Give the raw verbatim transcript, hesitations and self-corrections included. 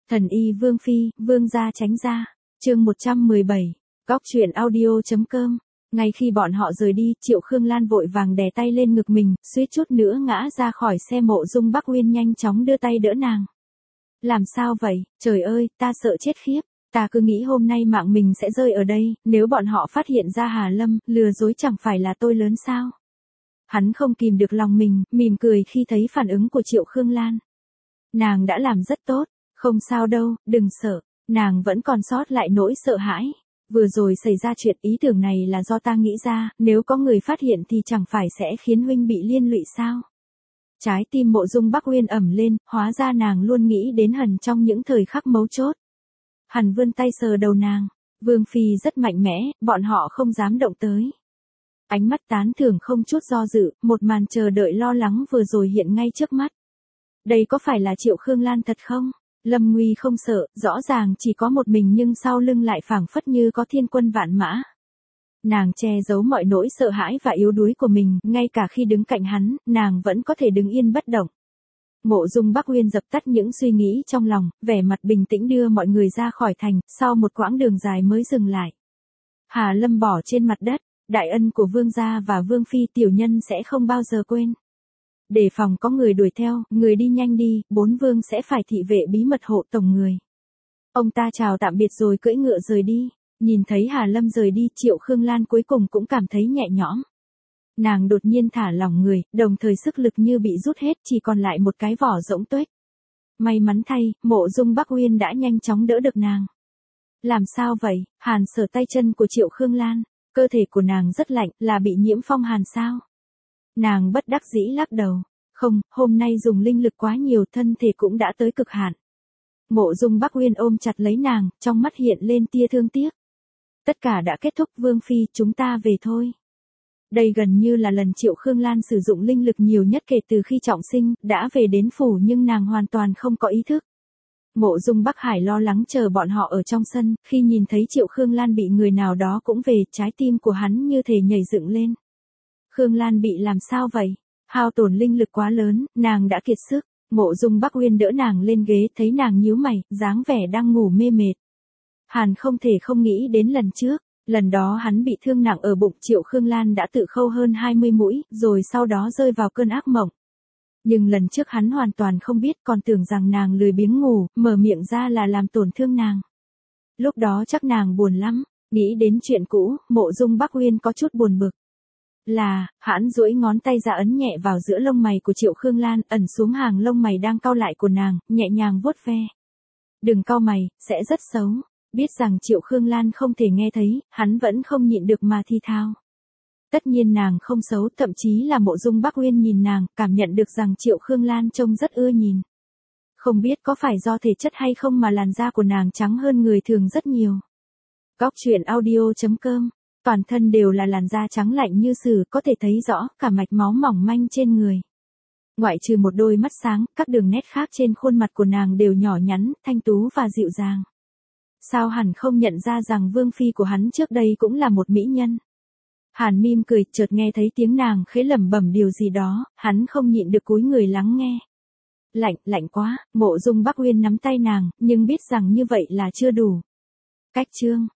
Thần y Vương Phi, Vương gia tránh ra. Chương một trăm mười bảy. Góc truyện audio.com. Ngay khi bọn họ rời đi, Triệu Khương Lan vội vàng đè tay lên ngực mình, suýt chút nữa ngã ra khỏi xe. Mộ Dung Bắc Uyên nhanh chóng đưa tay đỡ nàng. Làm sao vậy? Trời ơi, ta sợ chết khiếp. Ta cứ nghĩ hôm nay mạng mình sẽ rơi ở đây, nếu bọn họ phát hiện ra Hà Lâm, lừa dối chẳng phải là tôi lớn sao? Hắn không kìm được lòng mình, mỉm cười khi thấy phản ứng của Triệu Khương Lan. Nàng đã làm rất tốt, không sao đâu, đừng sợ, nàng vẫn còn sót lại nỗi sợ hãi. Vừa rồi xảy ra chuyện, ý tưởng này là do ta nghĩ ra, nếu có người phát hiện thì chẳng phải sẽ khiến huynh bị liên lụy sao? Trái tim Mộ Dung Bắc Uyên ẩm lên, hóa ra nàng luôn nghĩ đến Hần trong những thời khắc mấu chốt. Hàn vươn tay sờ đầu nàng, Vương Phi rất mạnh mẽ, bọn họ không dám động tới. Ánh mắt tán thưởng không chút do dự, một màn chờ đợi lo lắng vừa rồi hiện ngay trước mắt. Đây có phải là Triệu Khương Lan thật không? Lâm Nguy không sợ, rõ ràng chỉ có một mình nhưng sau lưng lại phảng phất như có thiên quân vạn mã. Nàng che giấu mọi nỗi sợ hãi và yếu đuối của mình, ngay cả khi đứng cạnh hắn, nàng vẫn có thể đứng yên bất động. Mộ Dung Bắc Uyên dập tắt những suy nghĩ trong lòng, vẻ mặt bình tĩnh đưa mọi người ra khỏi thành, sau một quãng đường dài mới dừng lại. Hà Lâm bỏ trên mặt đất, đại ân của Vương gia và Vương Phi tiểu nhân sẽ không bao giờ quên. Đề phòng có người đuổi theo, người đi nhanh đi, bốn vương sẽ phải thị vệ bí mật hộ tổng người. Ông ta chào tạm biệt rồi cưỡi ngựa rời đi, nhìn thấy Hà Lâm rời đi, Triệu Khương Lan cuối cùng cũng cảm thấy nhẹ nhõm. Nàng đột nhiên thả lỏng người, đồng thời sức lực như bị rút hết, chỉ còn lại một cái vỏ rỗng tuếch. May mắn thay, Mộ Dung Bắc Uyên đã nhanh chóng đỡ được nàng. Làm sao vậy? Hàn sờ tay chân của Triệu Khương Lan, cơ thể của nàng rất lạnh, là bị nhiễm phong hàn sao? Nàng bất đắc dĩ lắc đầu, không, hôm nay dùng linh lực quá nhiều, thân thể cũng đã tới cực hạn. Mộ Dung Bắc Uyên ôm chặt lấy nàng, trong mắt hiện lên tia thương tiếc. Tất cả đã kết thúc, Vương Phi, chúng ta về thôi. Đây gần như là lần Triệu Khương Lan sử dụng linh lực nhiều nhất kể từ khi trọng sinh, đã về đến phủ nhưng nàng hoàn toàn không có ý thức. Mộ Dung Bắc Hải lo lắng chờ bọn họ ở trong sân, khi nhìn thấy Triệu Khương Lan bị người nào đó cũng về, trái tim của hắn như thể nhảy dựng lên. Khương Lan bị làm sao vậy? Hao tổn linh lực quá lớn, nàng đã kiệt sức. Mộ Dung Bắc Uyên đỡ nàng lên ghế, thấy nàng nhíu mày, dáng vẻ đang ngủ mê mệt. Hàn không thể không nghĩ đến lần trước, lần đó hắn bị thương nặng ở bụng, Triệu Khương Lan đã tự khâu hơn hai mươi mũi, rồi sau đó rơi vào cơn ác mộng. Nhưng lần trước hắn hoàn toàn không biết, còn tưởng rằng nàng lười biếng ngủ, mở miệng ra là làm tổn thương nàng. Lúc đó chắc nàng buồn lắm, nghĩ đến chuyện cũ, Mộ Dung Bắc Uyên có chút buồn bực. Là, hắn duỗi ngón tay ra ấn nhẹ vào giữa lông mày của Triệu Khương Lan, ẩn xuống hàng lông mày đang cau lại của nàng, nhẹ nhàng vuốt ve. Đừng cau mày, sẽ rất xấu. Biết rằng Triệu Khương Lan không thể nghe thấy, hắn vẫn không nhịn được mà thi thao. Tất nhiên nàng không xấu, thậm chí là Mộ Dung Bắc Uyên nhìn nàng, cảm nhận được rằng Triệu Khương Lan trông rất ưa nhìn. Không biết có phải do thể chất hay không mà làn da của nàng trắng hơn người thường rất nhiều. Góc truyện audio.com. Toàn thân đều là làn da trắng lạnh như sừ, có thể thấy rõ cả mạch máu mỏng manh trên người. Ngoại trừ một đôi mắt sáng, các đường nét khác trên khuôn mặt của nàng đều nhỏ nhắn, thanh tú và dịu dàng. Sao hẳn không nhận ra rằng Vương Phi của hắn trước đây cũng là một mỹ nhân. Hàn mỉm cười, chợt nghe thấy tiếng nàng khẽ lẩm bẩm điều gì đó, hắn không nhịn được cúi người lắng nghe. Lạnh, lạnh quá, Mộ Dung Bắc Uyên nắm tay nàng, nhưng biết rằng như vậy là chưa đủ. Cách chương.